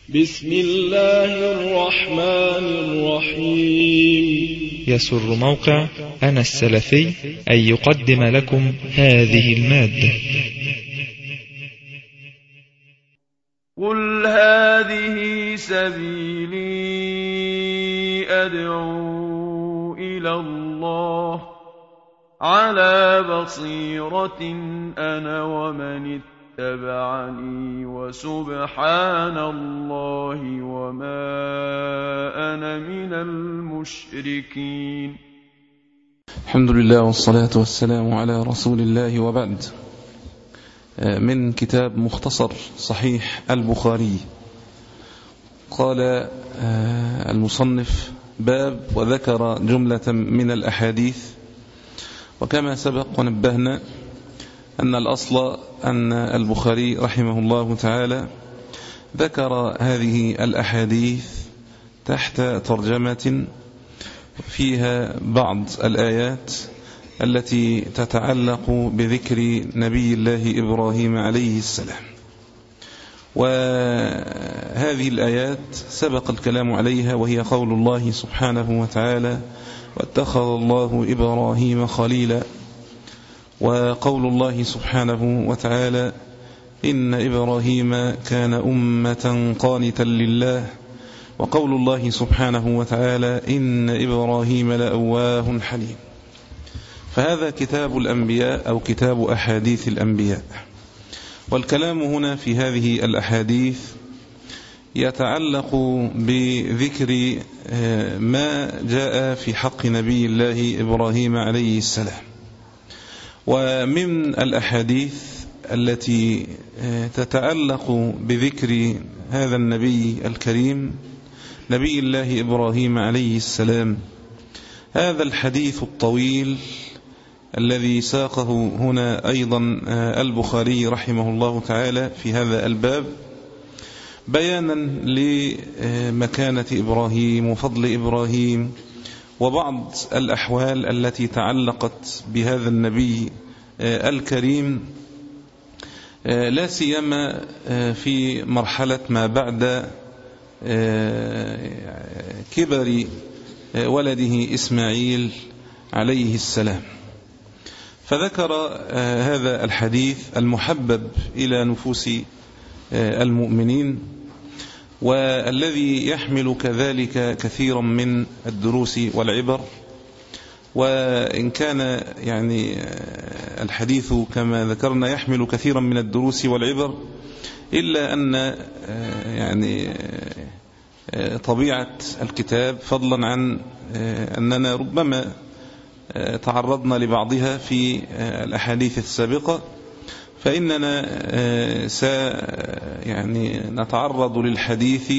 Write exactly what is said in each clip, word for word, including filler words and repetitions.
بسم الله الرحمن الرحيم. يسر موقع أنا السلفي أن يقدم لكم هذه المادة. قل هذه سبيلي أدعو إلى الله على بصيرة أنا ومن اتبعني وسبحان الله وما أنا من المشركين. الحمد لله والصلاة والسلام على رسول الله، وبعد. من كتاب مختصر صحيح البخاري. قال المصنف: باب وذكر جملة من الأحاديث. وكما سبق ونبهنا أن الأصل أن البخاري رحمه الله تعالى ذكر هذه الأحاديث تحت ترجمة فيها بعض الآيات التي تتعلق بذكر نبي الله إبراهيم عليه السلام. وهذه الآيات سبق الكلام عليها، وهي قول الله سبحانه وتعالى: واتخذ الله إبراهيم خليلا، وقول الله سبحانه وتعالى: إن إبراهيم كان أمة قانتا لله، وقول الله سبحانه وتعالى: إن إبراهيم لأواه حليم. فهذا كتاب الأنبياء أو كتاب أحاديث الأنبياء. والكلام هنا في هذه الأحاديث يتعلق بذكر ما جاء في حق نبي الله إبراهيم عليه السلام. ومن الأحاديث التي تتعلق بذكر هذا النبي الكريم نبي الله إبراهيم عليه السلام هذا الحديث الطويل الذي ساقه هنا أيضا البخاري رحمه الله تعالى في هذا الباب، بيانا لمكانة إبراهيم وفضل إبراهيم وبعض الأحوال التي تعلقت بهذا النبي الكريم، لا سيما في مرحلة ما بعد كبر ولده إسماعيل عليه السلام. فذكر هذا الحديث المحبب إلى نفوس المؤمنين، والذي يحمل كذلك كثيرا من الدروس والعبر. وإن كان يعني الحديث كما ذكرنا يحمل كثيرا من الدروس والعبر، إلا أن يعني طبيعة الكتاب، فضلا عن أننا ربما تعرضنا لبعضها في الأحاديث السابقة، فإننا س يعني نتعرض للحديث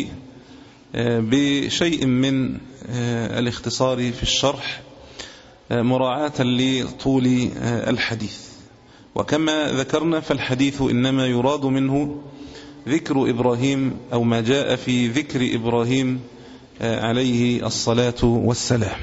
بشيء من الاختصار في الشرح مراعاة لطول الحديث. وكما ذكرنا فالحديث إنما يراد منه ذكر إبراهيم أو ما جاء في ذكر إبراهيم عليه الصلاة والسلام.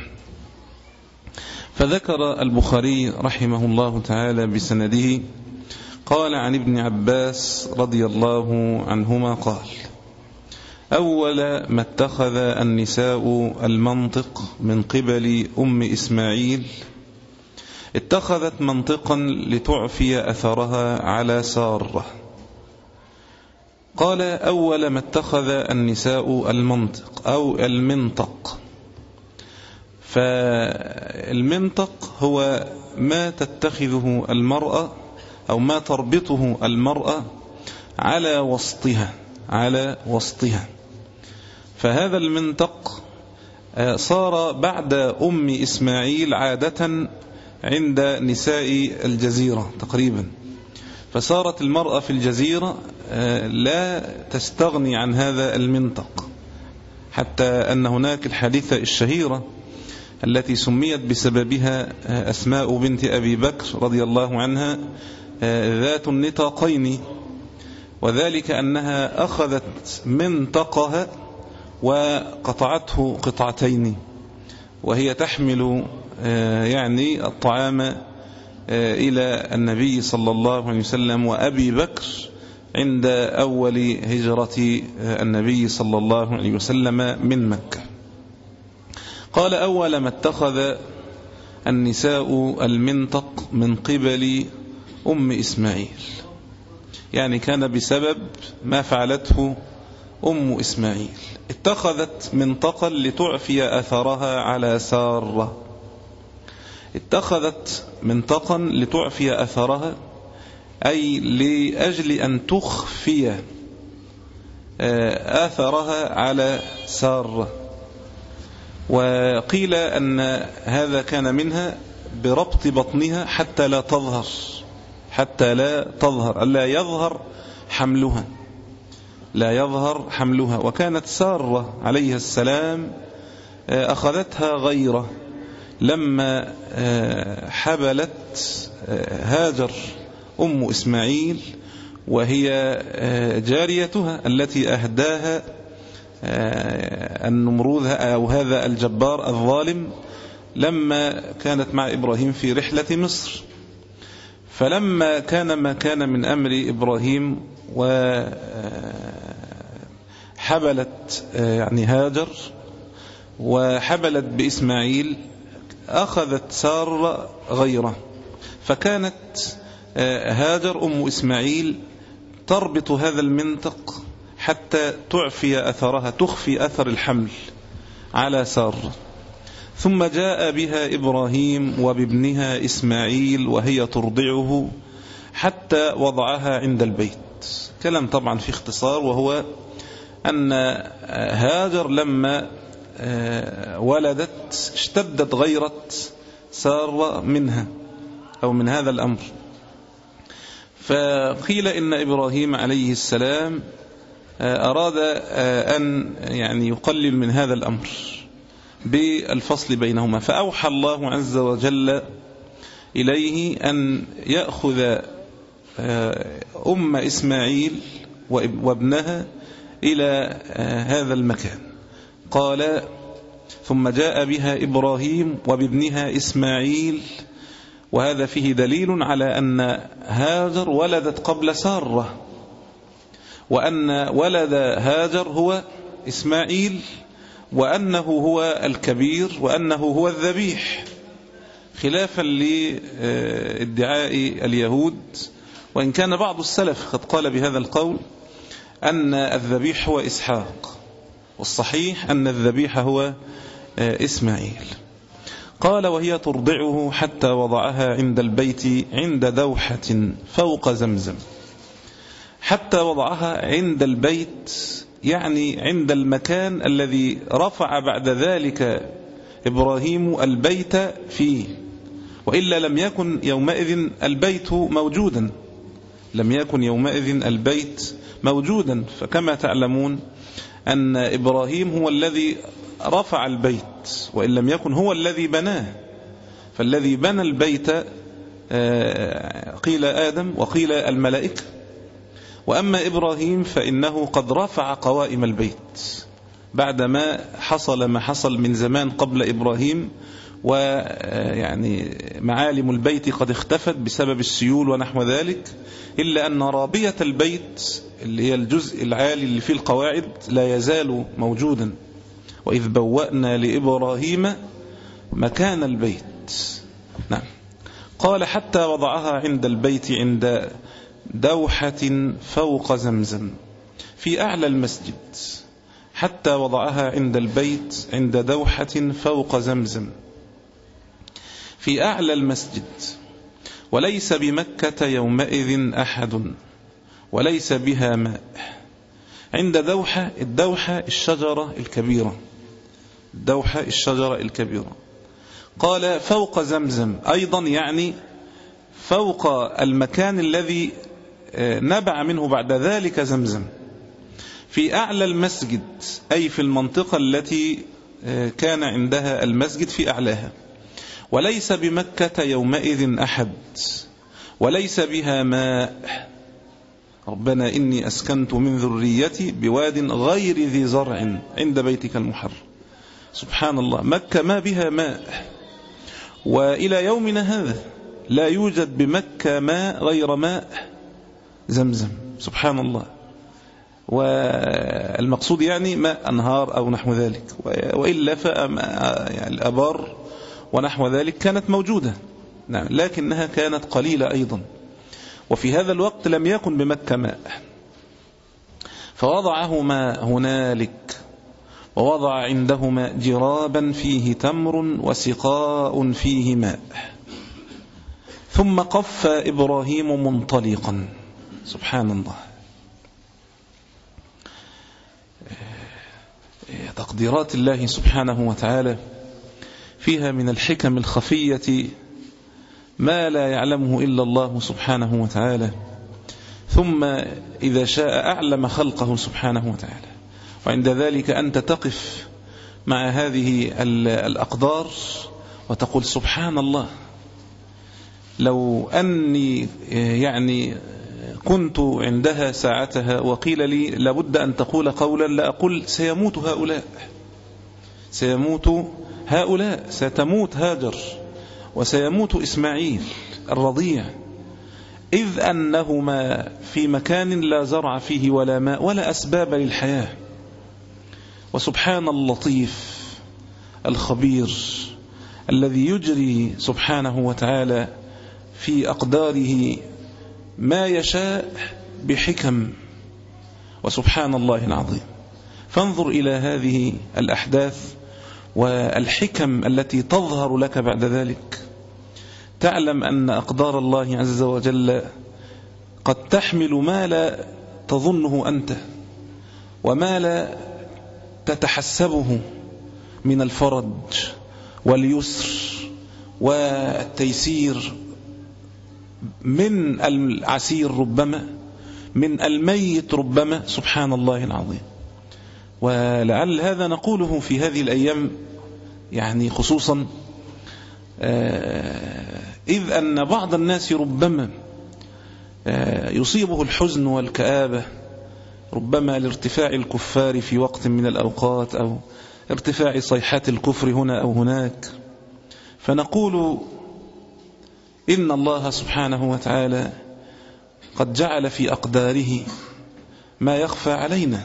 فذكر البخاري رحمه الله تعالى بسنده قال: عن ابن عباس رضي الله عنهما قال: أول ما اتخذ النساء المنطق من قبل أم إسماعيل اتخذت منطقا لتعفي أثرها على سارة. قال: أول ما اتخذ النساء المنطق أو المنطق. فالمنطق هو ما تتخذه المرأة أو ما تربطه المرأة على وسطها على وسطها فهذا المنطق صار بعد أم إسماعيل عادة عند نساء الجزيرة تقريبا. فصارت المرأة في الجزيرة لا تستغني عن هذا المنطق، حتى أن هناك الحادثة الشهيرة التي سميت بسببها أسماء بنت أبي بكر رضي الله عنها ذات النطاقين، وذلك أنها أخذت منطقها وقطعته قطعتين، وهي تحمل يعني الطعام إلى النبي صلى الله عليه وسلم وأبي بكر عند أول هجرة النبي صلى الله عليه وسلم من مكة. قال: أول ما اتخذ النساء المنطق من قبل أم إسماعيل، يعني كان بسبب ما فعلته أم إسماعيل. اتخذت منطقا لتعفي أثرها على سارة. اتخذت منطقا لتعفي أثرها، أي لأجل أن تخفي آثرها على سارة. وقيل أن هذا كان منها بربط بطنها حتى لا تظهر حتى لا تظهر لا يظهر حملها لا يظهر حملها وكانت سارة عليه السلام أخذتها غيره لما حبلت هاجر أم إسماعيل، وهي جاريتها التي أهداها النمروذ أو هذا الجبار الظالم لما كانت مع إبراهيم في رحلة مصر. فلما كان ما كان من أمر إبراهيم وحبلت يعني هاجر وحبلت بإسماعيل، أخذت سارة غيره، فكانت هاجر أم إسماعيل تربط هذا المنطق حتى تعفي أثرها، تخفي أثر الحمل على سارة. ثم جاء بها إبراهيم وبابنها إسماعيل وهي ترضعه حتى وضعها عند البيت. كلام طبعا في اختصار، وهو أن هاجر لما ولدت اشتدت غيرة سارة منها أو من هذا الأمر، فقيل إن إبراهيم عليه السلام أراد أن يعني يقلل من هذا الأمر بالفصل بينهما، فأوحى الله عز وجل إليه أن يأخذ أم إسماعيل وابنها إلى هذا المكان. قال: ثم جاء بها إبراهيم وبابنها إسماعيل، وهذا فيه دليل على أن هاجر ولدت قبل سارة، وأن ولد هاجر هو إسماعيل، وأنه هو الكبير، وأنه هو الذبيح، خلافا لادعاء اليهود. وإن كان بعض السلف قد قال بهذا القول أن الذبيح هو إسحاق، والصحيح أن الذبيح هو إسماعيل. قال: وهي ترضعه حتى وضعها عند البيت عند دوحة فوق زمزم. حتى وضعها عند البيت يعني عند المكان الذي رفع بعد ذلك إبراهيم البيت فيه، وإلا لم يكن يومئذ البيت موجودا لم يكن يومئذ البيت موجودا فكما تعلمون أن إبراهيم هو الذي رفع البيت، وإن لم يكن هو الذي بناه. فالذي بنى البيت قيل آدم وقيل الملائكة، وأما إبراهيم فإنه قد رفع قوائم البيت بعدما حصل ما حصل من زمان قبل إبراهيم، ويعني معالم البيت قد اختفت بسبب السيول ونحو ذلك، إلا أن رابية البيت اللي هي الجزء العالي اللي فيه القواعد لا يزال موجودا. وإذ بوأنا لإبراهيم مكان البيت. نعم. قال: حتى وضعها عند البيت عند دوحة فوق زمزم في أعلى المسجد. حتى وضعها عند البيت عند دوحة فوق زمزم في أعلى المسجد، وليس بمكة يومئذ أحد وليس بها ماء. عند دوحة، الدوحة الشجرة الكبيرة، الدوحة الشجرة الكبيرة. قال: فوق زمزم أيضا يعني فوق المكان الذي نبع منه بعد ذلك زمزم، في أعلى المسجد أي في المنطقة التي كان عندها المسجد في أعلاها. وليس بمكة يومئذ أحد وليس بها ماء. ربنا إني أسكنت من ذريتي بواد غير ذي زرع عند بيتك المحرم. سبحان الله، مكة ما بها ماء، وإلى يومنا هذا لا يوجد بمكة ماء غير ماء زمزم. سبحان الله. والمقصود يعني ماء أنهار أو نحو ذلك، وإلا فالأبار ونحو ذلك كانت موجودة، نعم، لكنها كانت قليلة أيضا. وفي هذا الوقت لم يكن بمكة ماء، فوضعهما هنالك، ووضع عندهما جرابا فيه تمر وسقاء فيه ماء، ثم قف إبراهيم منطلقا. سبحان الله. تقديرات الله سبحانه وتعالى فيها من الحكم الخفية ما لا يعلمه إلا الله سبحانه وتعالى، ثم إذا شاء أعلم خلقه سبحانه وتعالى. وعند ذلك أنت تقف مع هذه الأقدار وتقول سبحان الله، لو أني يعني كنت عندها ساعتها وقيل لي لابد أن تقول قولا لأقول سيموت هؤلاء، سيموت هؤلاء، ستموت هاجر وسيموت إسماعيل الرضيع، إذ أنهما في مكان لا زرع فيه ولا ماء ولا أسباب للحياة. وسبحان اللطيف الخبير الذي يجري سبحانه وتعالى في أقداره ما يشاء بحكم، وسبحان الله العظيم. فانظر إلى هذه الأحداث والحكم التي تظهر لك بعد ذلك، تعلم أن أقدار الله عز وجل قد تحمل ما لا تظنه أنت وما لا تتحسبه من الفرج واليسر والتيسير، من العسير ربما، من الميت ربما. سبحان الله العظيم. ولعل هذا نقوله في هذه الأيام يعني خصوصا، إذ أن بعض الناس ربما يصيبه الحزن والكآبة، ربما لارتفاع الكفار في وقت من الأوقات أو ارتفاع صيحات الكفر هنا أو هناك، فنقول إن الله سبحانه وتعالى قد جعل في أقداره ما يخفى علينا،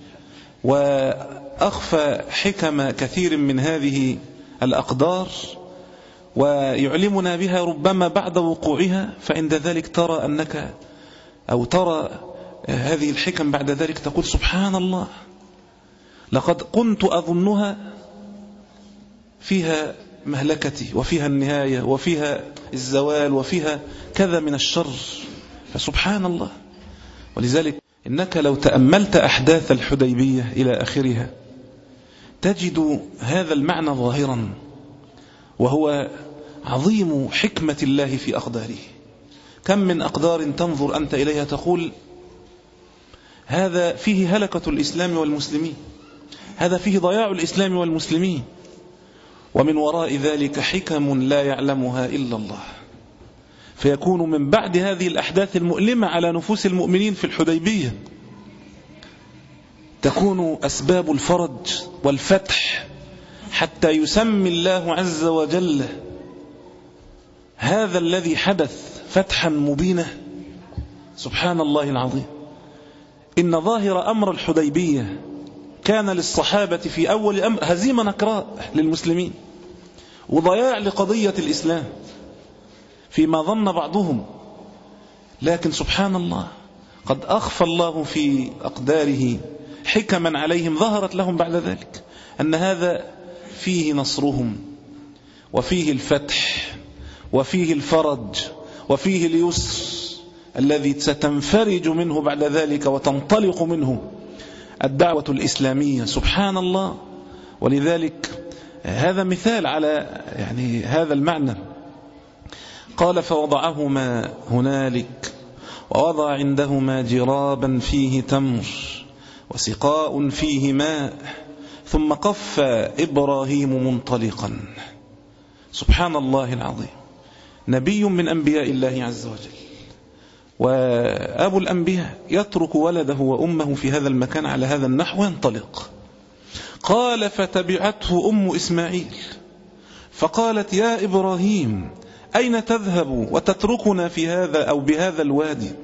وأخفى حكم كثير من هذه الأقدار ويعلمنا بها ربما بعد وقوعها، فعند ذلك ترى أنك أو ترى هذه الحكم بعد ذلك تقول سبحان الله، لقد كنت أظنها فيها مهلكتي وفيها النهاية وفيها الزوال وفيها كذا من الشر، فسبحان الله. ولذلك إنك لو تأملت أحداث الحديبية إلى آخرها تجد هذا المعنى ظاهرا، وهو عظيم حكمة الله في أقداره. كم من أقدار تنظر أنت إليها تقول هذا فيه هلكة الإسلام والمسلمين، هذا فيه ضياع الإسلام والمسلمين، ومن وراء ذلك حكم لا يعلمها إلا الله. فيكون من بعد هذه الأحداث المؤلمة على نفوس المؤمنين في الحديبية تكون أسباب الفرج والفتح، حتى يسمي الله عز وجل هذا الذي حدث فتحا مبينا. سبحان الله العظيم. إن ظاهر أمر الحديبية كان للصحابة في أول أمر هزيمة نكراء للمسلمين وضياع لقضية الإسلام فيما ظن بعضهم، لكن سبحان الله قد أخفى الله في أقداره حكما عليهم ظهرت لهم بعد ذلك، أن هذا فيه نصرهم وفيه الفتح وفيه الفرج وفيه اليسر الذي ستنفرج منه بعد ذلك وتنطلق منه الدعوة الإسلامية. سبحان الله. ولذلك هذا مثال على يعني هذا المعنى. قال فوضعهما هنالك ووضع عندهما جرابا فيه تمر وسقاء فيه ماء ثم قف إبراهيم منطلقا. سبحان الله العظيم. نبي من أنبياء الله عز وجل، وأبو الأنبياء يترك ولده وأمه في هذا المكان على هذا النحو ينطلق. قال فتبعته أم إسماعيل فقالت يا إبراهيم أين تذهب وتتركنا في هذا أو بهذا الوادي؟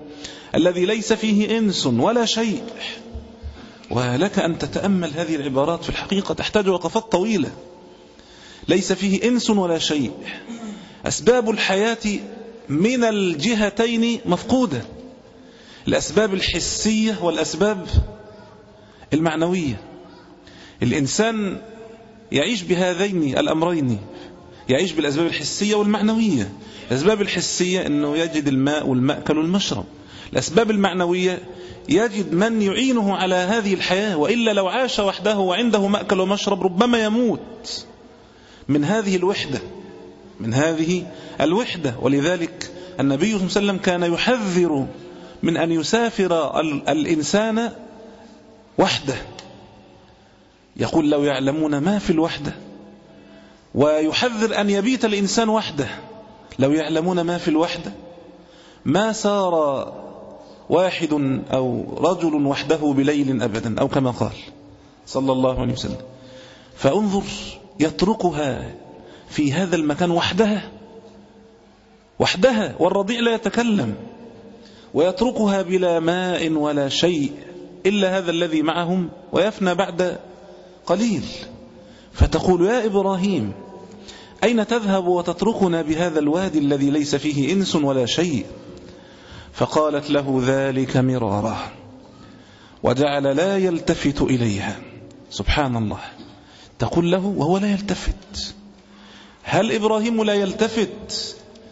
الذي ليس فيه إنس ولا شيء. ولك أن تتأمل هذه العبارات، في الحقيقة تحتاج وقفات طويلة. ليس فيه إنس ولا شيء، أسباب الحياة من الجهتين مفقودة، الأسباب الحسية والأسباب المعنوية. الإنسان يعيش بهذين الأمرين، يعيش بالأسباب الحسية والمعنوية. الأسباب الحسية أنه يجد الماء والمأكل والمشرب. الأسباب المعنوية يجد من يعينه على هذه الحياة، وإلا لو عاش وحده وعنده مأكل ومشرب ربما يموت من هذه الوحدة، من هذه الوحدة. ولذلك النبي صلى الله عليه وسلم كان يحذر من أن يسافر الإنسان وحده، يقول لو يعلمون ما في الوحدة، ويحذر أن يبيت الإنسان وحده، لو يعلمون ما في الوحدة ما سار واحد أو رجل وحده بليل أبدا، أو كما قال صلى الله عليه وسلم. فانظر، يتركها في هذا المكان وحدها وحدها والرضيع لا يتكلم، ويتركها بلا ماء ولا شيء إلا هذا الذي معهم، ويفنى بعد قليل. فتقول يا إبراهيم أين تذهب وتتركنا بهذا الوادي الذي ليس فيه إنس ولا شيء؟ فقالت له ذلك مرارا، وجعل لا يلتفت إليها. سبحان الله، تقول له وهو لا يلتفت. هل إبراهيم لا يلتفت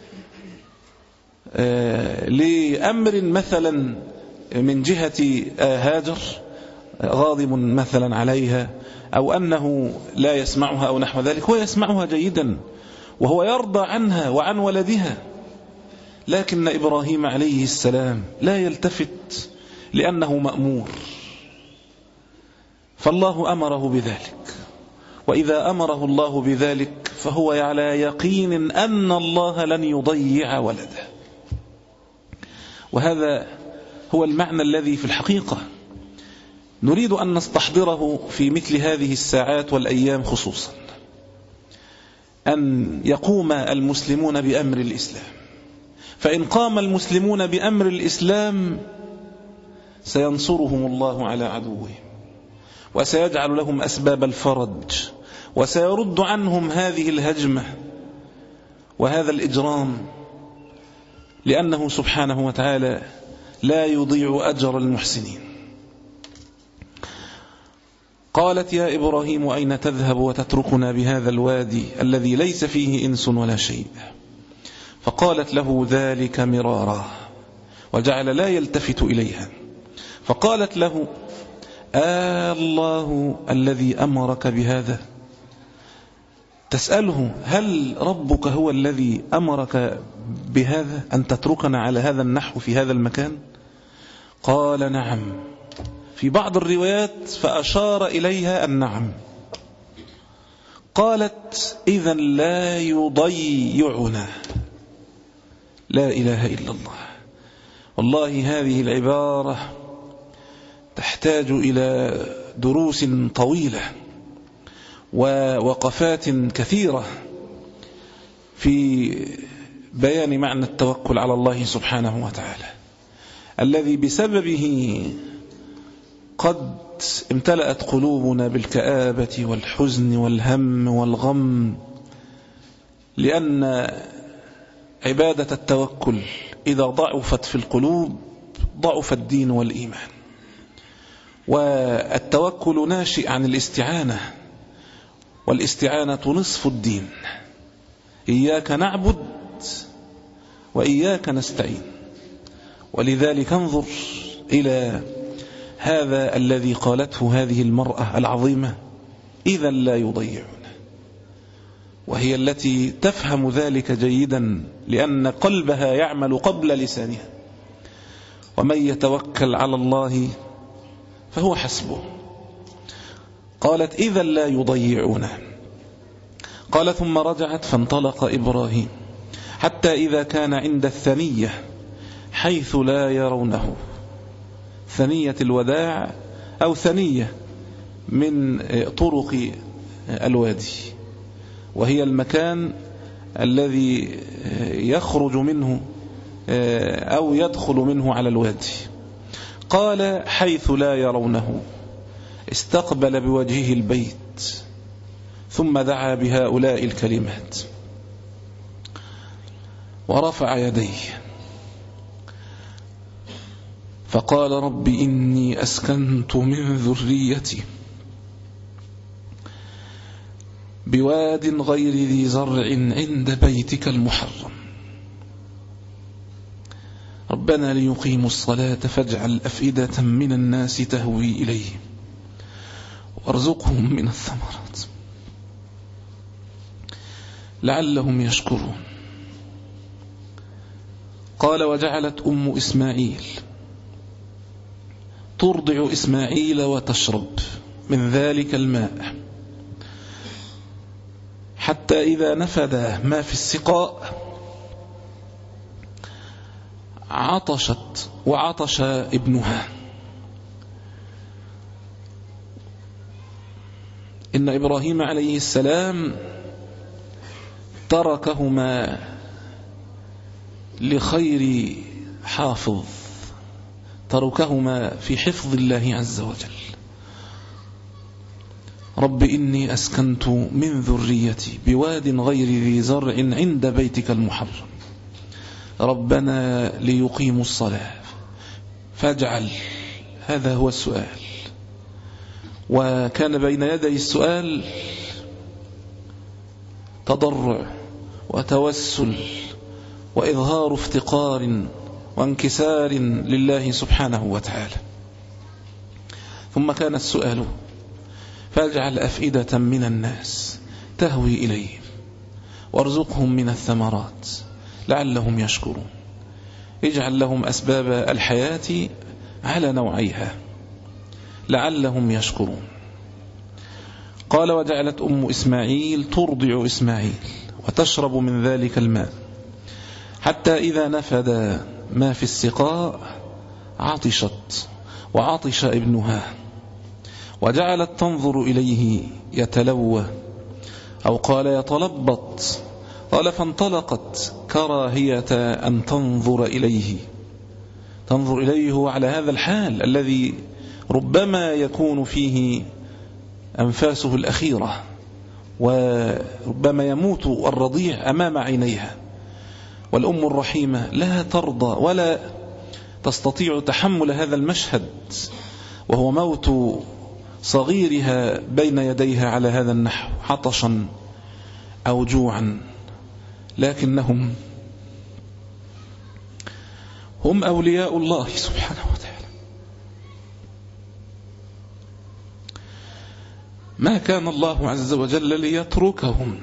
آه لأمر مثلا من جهة آه هاجر غاضب مثلا عليها، أو أنه لا يسمعها أو نحو ذلك؟ هو يسمعها جيدا، وهو يرضى عنها وعن ولدها، لكن إبراهيم عليه السلام لا يلتفت لأنه مأمور، فالله أمره بذلك. وإذا أمره الله بذلك فهو على يقين أن الله لن يضيع ولده. وهذا هو المعنى الذي في الحقيقة نريد أن نستحضره في مثل هذه الساعات والأيام خصوصا، أن يقوم المسلمون بأمر الإسلام. فإن قام المسلمون بأمر الإسلام سينصرهم الله على عدوهم، وسيجعل لهم أسباب الفرج، وسيرد عنهم هذه الهجمة وهذا الإجرام، لأنه سبحانه وتعالى لا يضيع أجر المحسنين. قالت يا إبراهيم أين تذهب وتتركنا بهذا الوادي الذي ليس فيه إنس ولا شيء؟ فقالت له ذلك مرارا، وجعل لا يلتفت إليها. فقالت له آه الله الذي أمرك بهذا؟ تسأله هل ربك هو الذي أمرك بهذا، أن تتركنا على هذا النحو في هذا المكان؟ قال نعم. في بعض الروايات فأشار إليها النعم. قالت إذا لا يضيعنا. لا إله إلا الله. والله هذه العبارة تحتاج إلى دروس طويلة ووقفات كثيرة في بيان معنى التوكل على الله سبحانه وتعالى، الذي بسببه قد امتلأت قلوبنا بالكآبة والحزن والهم والغم، لأن عبادة التوكل إذا ضعفت في القلوب ضعف الدين والإيمان. والتوكل ناشئ عن الاستعانة، والاستعانة نصف الدين. إياك نعبد وإياك نستعين. ولذلك انظر إلى هذا الذي قالته هذه المرأة العظيمة إذا لا يضيعنا، وهي التي تفهم ذلك جيدا، لأن قلبها يعمل قبل لسانها. ومن يتوكل على الله فهو حسبه. قالت إذا لا يضيعونه. قال ثم رجعت فانطلق إبراهيم حتى إذا كان عند الثنية حيث لا يرونه، ثنية الوداع أو ثنية من طرق الوادي، وهي المكان الذي يخرج منه أو يدخل منه على الوادي. قال حيث لا يرونه استقبل بوجهه البيت ثم دعا بهؤلاء الكلمات ورفع يديه فقال رب إني أسكنت من ذريتي بواد غير ذي زرع عند بيتك المحرم ربنا ليقيموا الصلاة فاجعل أفئدة من الناس تهوي إليهم وارزقهم من الثمرات لعلهم يشكرون. قال وجعلت أم إسماعيل ترضع إسماعيل وتشرب من ذلك الماء حتى إذا نفد ما في السقاء عطشت وعطش ابنها. إن إبراهيم عليه السلام تركهما لخير حافظ، تركهما في حفظ الله عز وجل. رب إني أسكنت من ذريتي بواد غير ذي زرع عند بيتك المحرم ربنا ليقيموا الصلاة فاجعل. هذا هو السؤال، وكان بين يدي السؤال تضرع وتوسل وإظهار افتقار وانكسار لله سبحانه وتعالى. ثم كان السؤال فاجعل أفئدة من الناس تهوي إليهم وارزقهم من الثمرات لعلهم يشكرون. اجعل لهم أسباب الحياة على نوعيها لعلهم يشكرون. قال وجعلت أم إسماعيل ترضع إسماعيل وتشرب من ذلك الماء حتى إذا نفد ما في السقاء عطشت وعطش ابنها وجعلت تنظر إليه يتلوى أو قال يتلبط. قال فانطلقت كراهية أن تنظر إليه، تنظر إليه على هذا الحال الذي ربما يكون فيه أنفاسه الأخيرة وربما يموت الرضيع أمام عينيها، والأم الرحيمة لا ترضى ولا تستطيع تحمل هذا المشهد وهو موت صغيرها بين يديها على هذا النحو عطشا أو جوعا. لكنهم هم أولياء الله سبحانه وتعالى، ما كان الله عز وجل ليتركهم،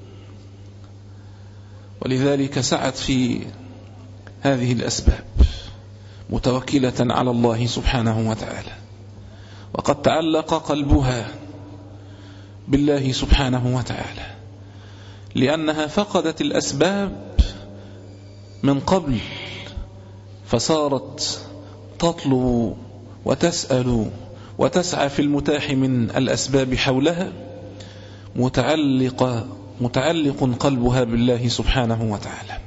ولذلك سعت في هذه الأسباب متوكلة على الله سبحانه وتعالى، وقد تعلق قلبها بالله سبحانه وتعالى لأنها فقدت الأسباب من قبل، فصارت تطلب وتسأل وتسعى في المتاح من الأسباب حولها، متعلق متعلق قلبها بالله سبحانه وتعالى.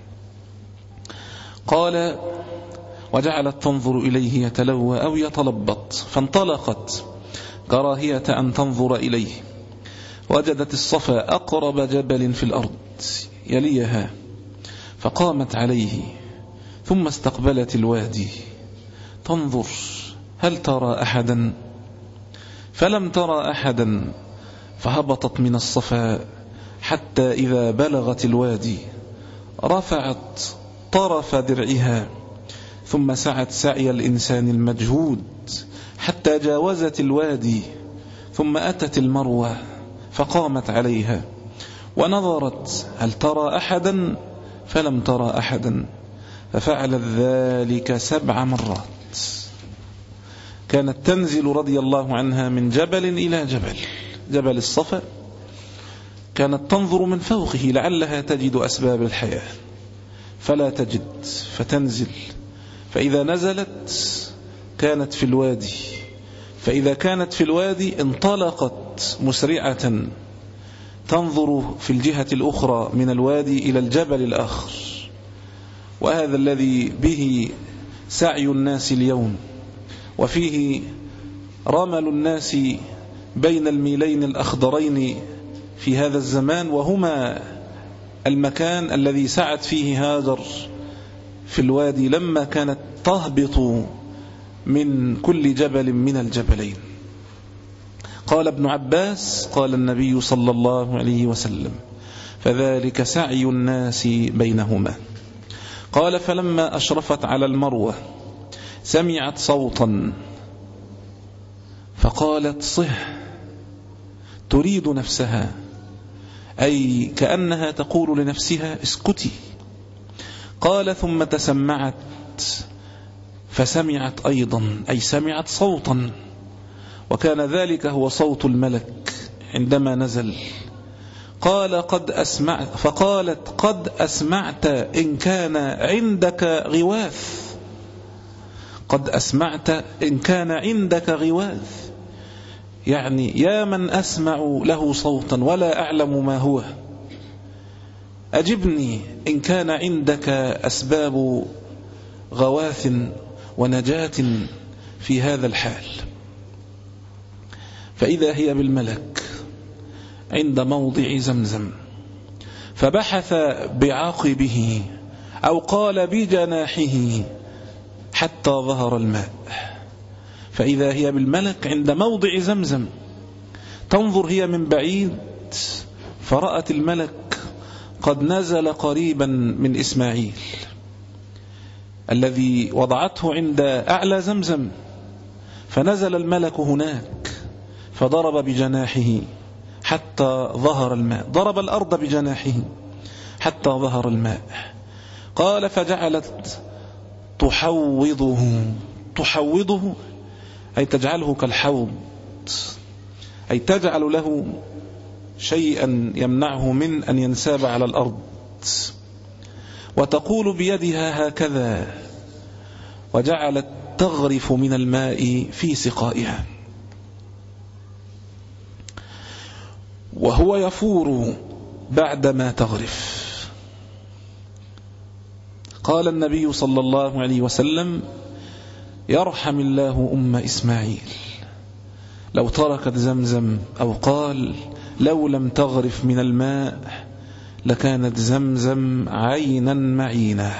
قال وجعلت تنظر إليه يتلوى أو يتلبط فانطلقت كراهية أن تنظر إليه وجدت الصفا أقرب جبل في الأرض يليها فقامت عليه ثم استقبلت الوادي تنظر هل ترى أحدا، فلم ترى أحدا فهبطت من الصفا حتى إذا بلغت الوادي رفعت طرف درعها ثم سعت سعي الإنسان المجهود حتى جاوزت الوادي ثم أتت المروة فقامت عليها ونظرت هل ترى أحدا فلم ترى أحدا، ففعلت ذلك سبع مرات. كانت تنزل رضي الله عنها من جبل إلى جبل، جبل الصفا كانت تنظر من فوقه لعلها تجد أسباب الحياة فلا تجد، فتنزل، فإذا نزلت كانت في الوادي، فإذا كانت في الوادي انطلقت مسرعة تنظر في الجهة الأخرى من الوادي إلى الجبل الآخر، وهذا الذي به سعي الناس اليوم، وفيه رمل الناس بين الميلين الأخضرين في هذا الزمان، وهما المكان الذي سعت فيه هاجر في الوادي لما كانت تهبط من كل جبل من الجبلين. قال ابن عباس: قال النبي صلى الله عليه وسلم: فذلك سعي الناس بينهما. قال: فلما أشرفت على المروة سمعت صوتا فقالت: صح، تريد نفسها، أي كأنها تقول لنفسها: اسكتي. قال: ثم تسمعت فسمعت أيضا، أي سمعت صوتا، وكان ذلك هو صوت الملك عندما نزل. قال: قد أسمعت، فقالت: قد أسمعت إن كان عندك غواث، قد أسمعت إن كان عندك غواث، يعني يا من أسمع له صوتا ولا أعلم ما هو، أجبني إن كان عندك أسباب غواث ونجاة في هذا الحال. فإذا هي بالملك عند موضع زمزم، فبحث بعاقبه أو قال بجناحه حتى ظهر الماء. فإذا هي بالملك عند موضع زمزم، تنظر هي من بعيد فرأت الملك قد نزل قريبا من إسماعيل الذي وضعته عند أعلى زمزم، فنزل الملك هناك فضرب بجناحه حتى ظهر الماء، ضرب الأرض بجناحه حتى ظهر الماء. قال: فجعلت تحوضه، تحوضه أي تجعله كالحوض، أي تجعل له شيئا يمنعه من أن ينساب على الأرض، وتقول بيدها هكذا، وجعلت تغرف من الماء في سقائها، وهو يفور بعدما تغرف. قال النبي صلى الله عليه وسلم: يرحم الله أم إسماعيل لو تركت زمزم، أو قال: لو لم تغرف من الماء لكانت زمزم عينا معينة.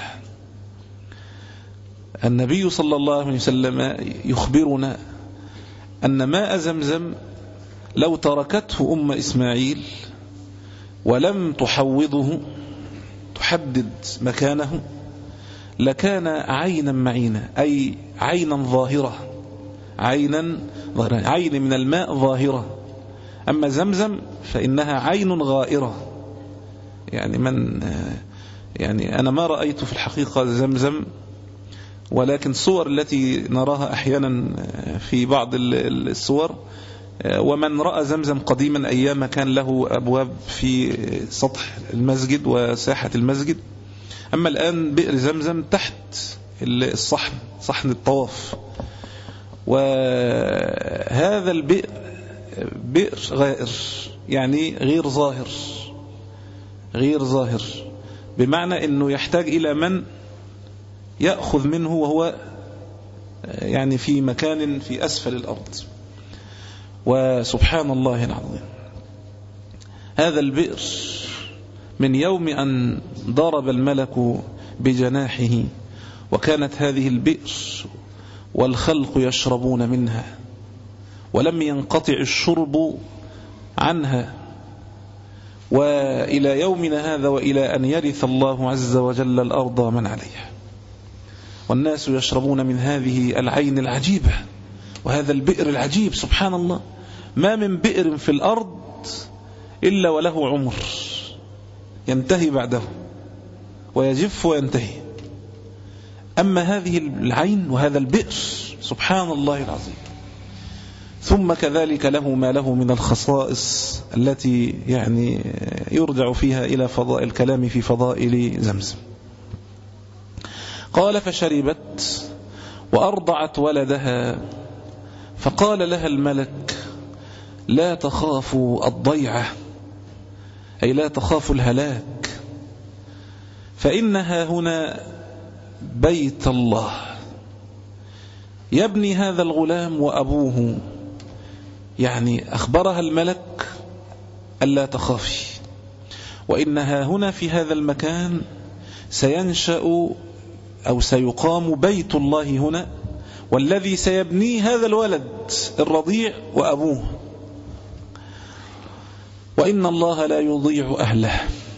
النبي صلى الله عليه وسلم يخبرنا أن ماء زمزم لو تركته أم إسماعيل ولم تحوضه، تحدد مكانه، لكان عينا معينة، أي عينا ظاهرة، عينا ظاهرة، عين من الماء ظاهرة. أما زمزم فإنها عين غائرة، يعني من يعني أنا ما رأيت في الحقيقة زمزم، ولكن الصور التي نراها أحيانا في بعض الصور، ومن رأى زمزم قديما أيام كان له أبواب في سطح المسجد وساحة المسجد. أما الآن بئر زمزم تحت الصحن، صحن الطواف. وهذا البئر بئر غائر، يعني غير ظاهر، غير ظاهر، بمعنى أنه يحتاج إلى من يأخذ منه وهو يعني في مكان في أسفل الأرض. وسبحان الله العظيم، هذا البئر من يوم أن ضرب الملك بجناحه وكانت هذه البئر والخلق يشربون منها ولم ينقطع الشرب عنها، وإلى يومنا هذا وإلى أن يرث الله عز وجل الأرض من عليها، والناس يشربون من هذه العين العجيبة وهذا البئر العجيب. سبحان الله، ما من بئر في الأرض إلا وله عمر ينتهي بعده ويجف وينتهي. أما هذه العين وهذا البئر سبحان الله العظيم. ثم كذلك له ما له من الخصائص التي يعني يرجع فيها إلى فضاء الكلام في فضائل زمزم. قال: فشربت وأرضعت ولدها، فقال لها الملك: لا تخافوا الضيعة، أي لا تخافوا الهلاك، فإنها هنا بيت الله. يبني هذا الغلام وأبوه، يعني أخبرها الملك ألا تخافي، وإنها هنا في هذا المكان سينشأ أو سيقام بيت الله هنا، والذي سيبنيه هذا الولد الرضيع وأبوه، وإن الله لا يضيع أهله.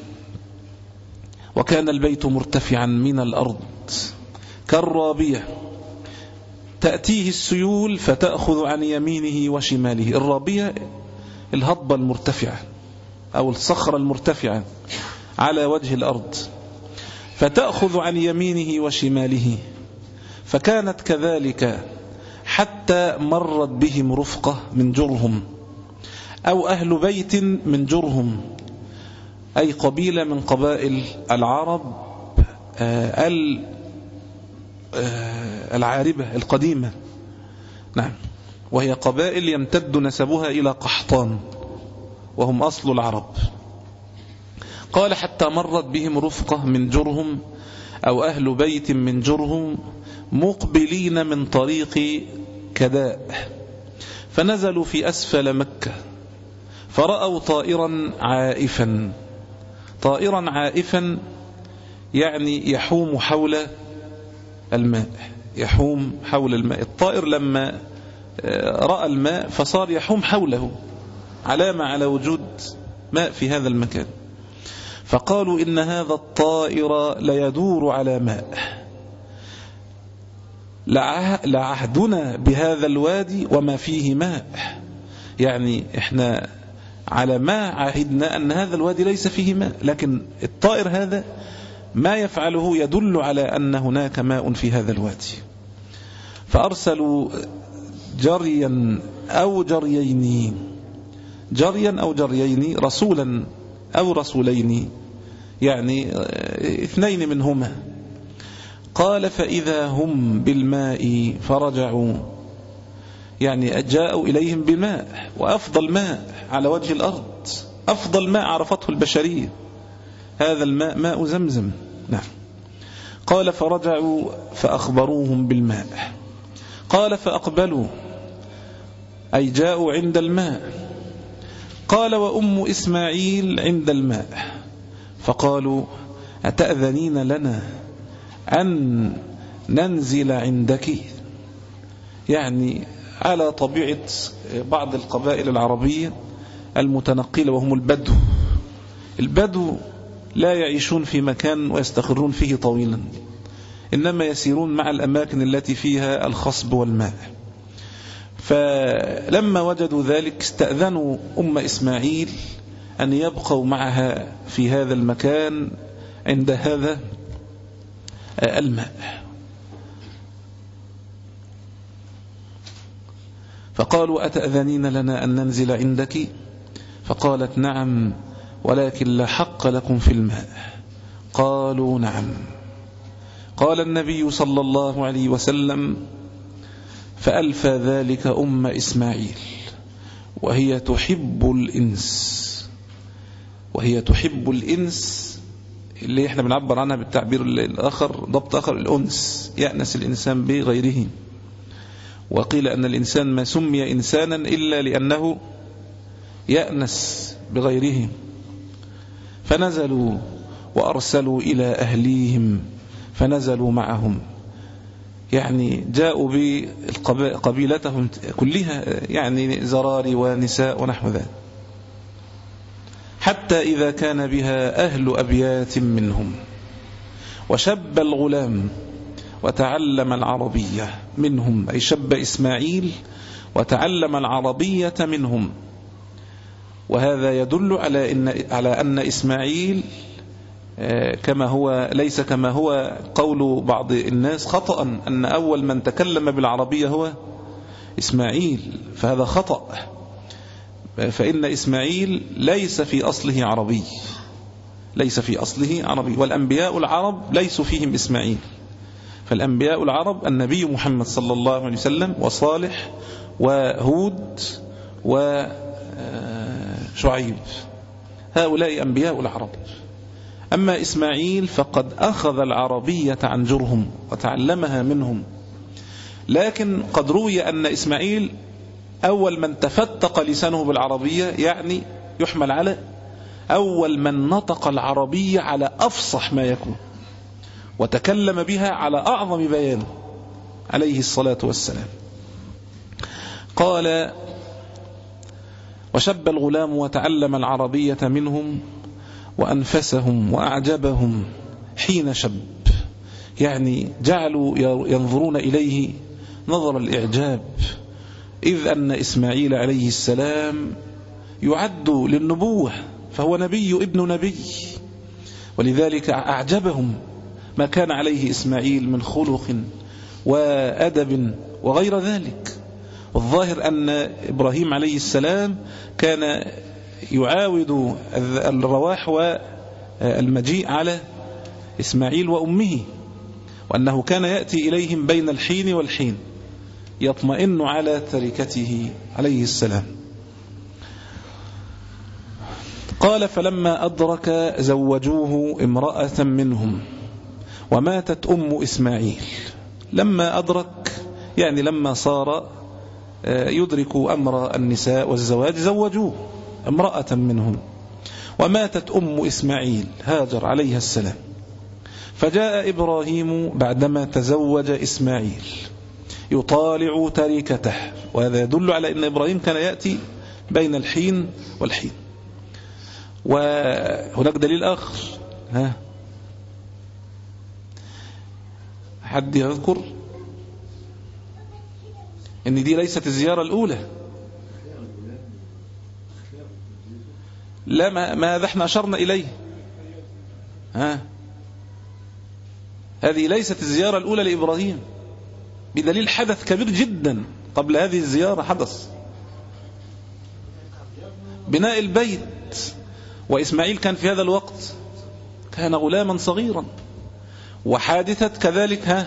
وكان البيت مرتفعا من الأرض كالرابية، تأتيه السيول فتأخذ عن يمينه وشماله. الرابية الهضبة المرتفعة أو الصخرة المرتفعة على وجه الأرض، فتأخذ عن يمينه وشماله. فكانت كذلك حتى مرت بهم رفقة من جرهم أو أهل بيت من جرهم، أي قبيلة من قبائل العرب العاربة القديمة. نعم، وهي قبائل يمتد نسبها إلى قحطان وهم أصل العرب. قال حتى مرت بهم رفقة من جرهم أو أهل بيت من جرهم مقبلين من طريق كداء، فنزلوا في أسفل مكة فرأوا طائرا عائفا. طائرا عائفا يعني يحوم حول الماء، يحوم حول الماء. الطائر لما رأى الماء فصار يحوم حوله، علامة على وجود ماء في هذا المكان. فقالوا إن هذا الطائر ليدور على ماء، لعهدنا بهذا الوادي وما فيه ماء، يعني إحنا على ما عهدنا أن هذا الوادي ليس فيه ماء، لكن الطائر هذا ما يفعله يدل على أن هناك ماء في هذا الوادي. فأرسلوا جريا أو جريين جريا أو جريين رسولا أو رسولين، يعني اثنين منهما. قال فإذا هم بالماء فرجعوا، يعني جاءوا إليهم بماء، وأفضل ماء على وجه الأرض، أفضل ماء عرفته البشرية، هذا الماء ماء زمزم. نعم. قال فرجعوا فأخبروهم بالماء. قال فأقبلوا أي جاءوا عند الماء. قال وأم إسماعيل عند الماء، فقالوا أتأذنين لنا أن ننزل عندك؟ يعني على طبيعة بعض القبائل العربية المتنقلة وهم البدو. البدو لا يعيشون في مكان ويستقرون فيه طويلا، إنما يسيرون مع الأماكن التي فيها الخصب والماء. فلما وجدوا ذلك استأذنوا أم إسماعيل أن يبقوا معها في هذا المكان عند هذا الماء. فقالوا أتأذنين لنا أن ننزل عندك؟ فقالت نعم، ولكن لا حق لكم في الماء. قالوا نعم. قال النبي صلى الله عليه وسلم فألفى ذلك أم إسماعيل وهي تحب الإنس، وهي تحب الإنس اللي احنا بنعبر عنها بالتعبير الآخر، ضبط آخر، الأنس، يأنس الإنسان بغيره. وقيل أن الإنسان ما سمي إنسانا إلا لأنه يأنس بغيره. فنزلوا وأرسلوا إلى أهليهم فنزلوا معهم، يعني جاءوا بقبيلتهم كلها، يعني زراري ونساء ونحو ذلك، حتى إذا كان بها أهل أبيات منهم وشب الغلام وتعلم العربية منهم، أي شب إسماعيل وتعلم العربية منهم. وهذا يدل على أن, على أن إسماعيل كما هو ليس كما هو قول بعض الناس خطأ أن أول من تكلم بالعربية هو إسماعيل، فهذا خطأ. فإن إسماعيل ليس في أصله عربي، ليس في أصله عربي، والأنبياء العرب ليسوا فيهم إسماعيل. فالأنبياء العرب النبي محمد صلى الله عليه وسلم وصالح وهود وشعيب، هؤلاء أنبياء العرب. أما إسماعيل فقد أخذ العربية عن جرهم وتعلمها منهم، لكن قد روي أن إسماعيل أول من تفتق لسانه بالعربية، يعني يحمل على أول من نطق العربية على أفصح ما يكون وتكلم بها على أعظم بيان عليه الصلاة والسلام. قال: وشب الغلام وتعلم العربية منهم وأنفسهم وأعجبهم حين شب، يعني جعلوا ينظرون إليه نظر الإعجاب، إذ أن إسماعيل عليه السلام يعد للنبوة، فهو نبي ابن نبي، ولذلك أعجبهم ما كان عليه إسماعيل من خلق وأدب وغير ذلك. والظاهر أن إبراهيم عليه السلام كان يعاود الرواح والمجيء على إسماعيل وأمه، وأنه كان يأتي إليهم بين الحين والحين يطمئن على تركته عليه السلام. قال: فلما أدرك زوجوه امرأة منهم وماتت أم إسماعيل. لما أدرك يعني لما صار يدرك أمر النساء والزواج زوجوه امرأة منهم، وماتت أم إسماعيل هاجر عليها السلام. فجاء إبراهيم بعدما تزوج إسماعيل يطالع تركته، وهذا يدل على أن إبراهيم كان يأتي بين الحين والحين. وهناك دليل آخر، ها حد يذكر ان دي ليست الزيارة الأولى؟ لا، ما ماذا احنا أشرنا إليه، ها هذه ليست الزيارة الأولى لإبراهيم، بدليل حدث كبير جدا قبل هذه الزيارة، حدث بناء البيت، وإسماعيل كان في هذا الوقت كان غلاما صغيرا، وحادثة كذلك ها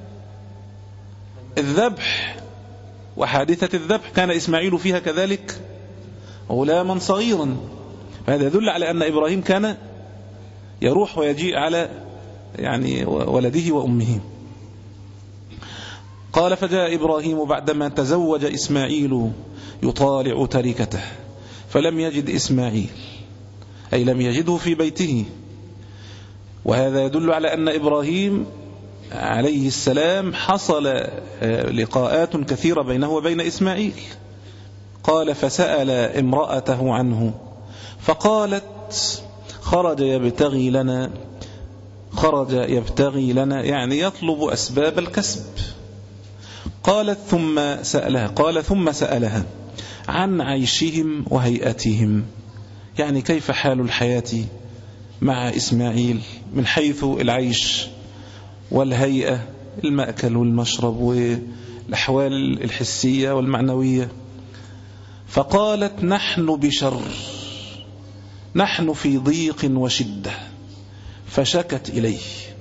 الذبح، وحادثة الذبح كان إسماعيل فيها كذلك غلاما صغيرا. فهذا يدل على أن إبراهيم كان يروح ويجيء على يعني ولده وأمه. قال: فجاء إبراهيم بعدما تزوج إسماعيل يطالع تركته فلم يجد إسماعيل، أي لم يجده في بيته. وهذا يدل على أن إبراهيم عليه السلام حصل لقاءات كثيرة بينه وبين إسماعيل. قال: فسأل امرأته عنه فقالت: خرج يبتغي لنا خرج يبتغي لنا يعني يطلب أسباب الكسب. قالت ثم سألها قال ثم سألها عن عيشهم وهيئتهم، يعني كيف حال الحياة مع إسماعيل من حيث العيش والهيئة، المأكل والمشرب والأحوال الحسية والمعنوية. فقالت: نحن بشر، نحن في ضيق وشدة، فشكت إليه.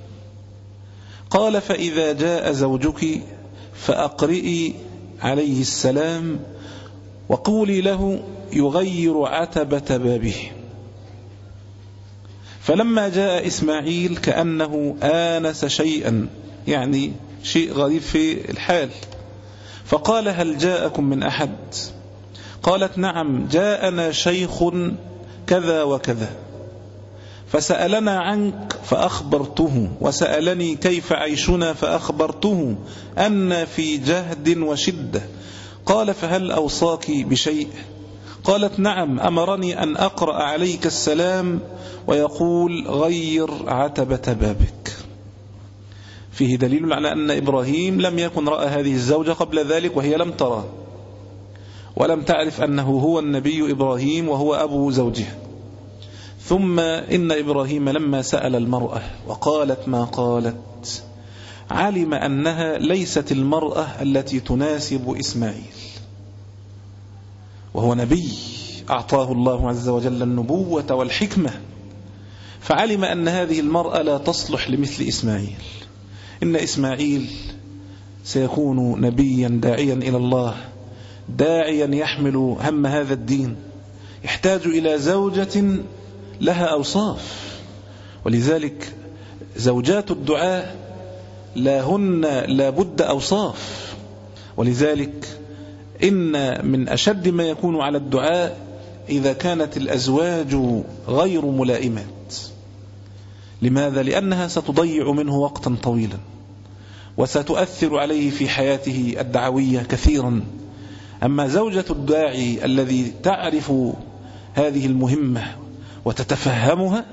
قال: فإذا جاء زوجك فأقرئي عليه السلام وقولي له يغير عتبة بابه. فلما جاء إسماعيل كأنه آنس شيئا، يعني شيء غريب في الحال، فقال: هل جاءكم من أحد؟ قالت: نعم، جاءنا شيخ كذا وكذا، فسألنا عنك فأخبرته، وسألني كيف عيشنا فأخبرته أن في جهد وشدة. قال: فهل أوصاك بشيء؟ قالت: نعم، أمرني أن أقرأ عليك السلام ويقول غير عتبة بابك. فيه دليل على أن إبراهيم لم يكن رأى هذه الزوجة قبل ذلك، وهي لم ترى ولم تعرف أنه هو النبي إبراهيم وهو أبو زوجها. ثم إن إبراهيم لما سأل المرأة وقالت ما قالت علم أنها ليست المرأة التي تناسب إسماعيل، وهو نبي أعطاه الله عز وجل النبوة والحكمة، فعلم أن هذه المرأة لا تصلح لمثل إسماعيل. إن إسماعيل سيكون نبيا داعيا إلى الله، داعيا يحمل هم هذا الدين، يحتاج إلى زوجة لها أوصاف ولذلك زوجات الدعاء لهن لابد أوصاف. ولذلك إن من أشد ما يكون على الدعاء إذا كانت الأزواج غير ملائمات. لماذا؟ لأنها ستضيع منه وقتا طويلا وستؤثر عليه في حياته الدعوية كثيرا. أما زوجة الداعي الذي تعرف هذه المهمة وتتفهمها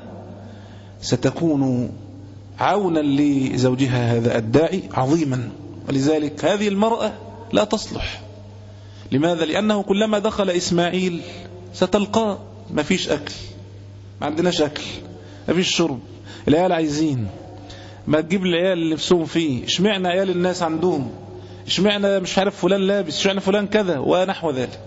ستكون عونا لزوجها هذا الداعي عظيما. ولذلك هذه المرأة لا تصلح. لماذا؟ لأنه كلما دخل إسماعيل ستلقى ما فيش أكل، ما عندناش أكل، ما فيش شرب، العيال عايزين، ما تجيب العيال اللي نفسهم فيه، اشمعنا عيال الناس عندهم، اشمعنا مش عارف فلان لابس، اشمعنا فلان كذا ونحو ذلك.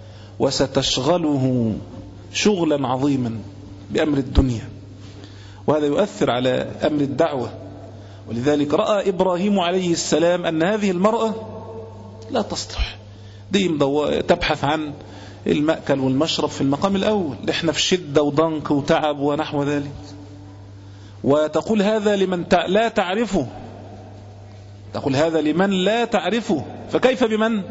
وستشغله شغلا عظيما بأمر الدنيا، وهذا يؤثر على أمر الدعوة. ولذلك رأى إبراهيم عليه السلام أن هذه المرأة لا تصلح، دي تبحث عن المأكل والمشرب في المقام الأول، نحن في شدة وضنك وتعب ونحو ذلك، وتقول هذا لمن لا تعرفه، تقول هذا لمن لا تعرفه، فكيف بمن